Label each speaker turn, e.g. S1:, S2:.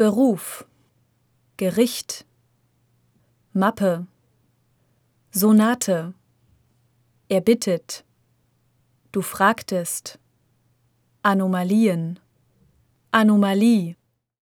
S1: Beruf, Gericht, Mappe, Sonate, er bittet, du fragtest, Anomalien, Anomalie,